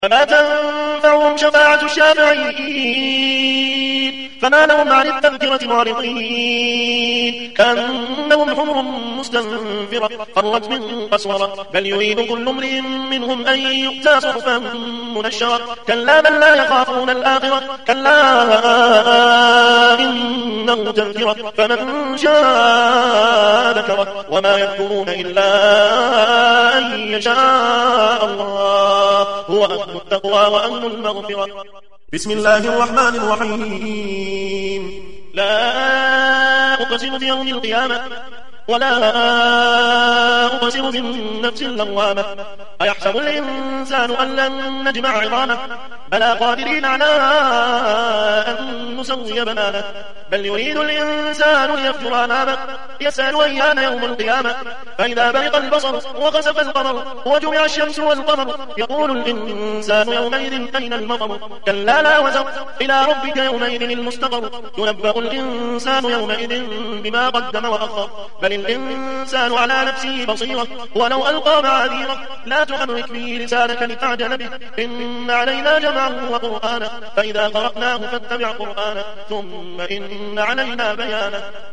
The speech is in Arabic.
فما تنفعهم شفاعة الشافعين فما لهم عن التذكرة معرضين كأنهم حمر مستنفرة فرت من قسورة بل يريد كل امرئ منهم أن يؤتى صحفا منشرة كلا بل لا يخافون الآخرة كلا إنه تذكرة فمن شاء ذكره وما يذكرون إلا أن يشاء الله هو أهل التقوى وأهل المغفرة. بسم الله الرحمن الرحيم. لا أقسم بيوم القيامة ولا أقسم بالنفس اللوامة أيحسب الإنسان أن لن نجمع عظامه بلى قادرين على أن نسوي بنانه بل يريد الإنسان ليفجر أمامه يسأل أيان يوم القيامة فإذا برق البصر وخسف القمر وجمع الشمس والقمر يقول الإنسان يومئذ أين المفر كلا لا وزر إلى ربك يومئذ المستقر ينبأ الإنسان يومئذ بما قدم وأخر بل الإنسان على نفسه بصيرة ولو ألقى معاذيره لا تحرك به لسانك لتعجل به إن علينا جمعه وقرآنه فإذا قرأناه فاتبع قرآنه ثم إن علينا بيانه.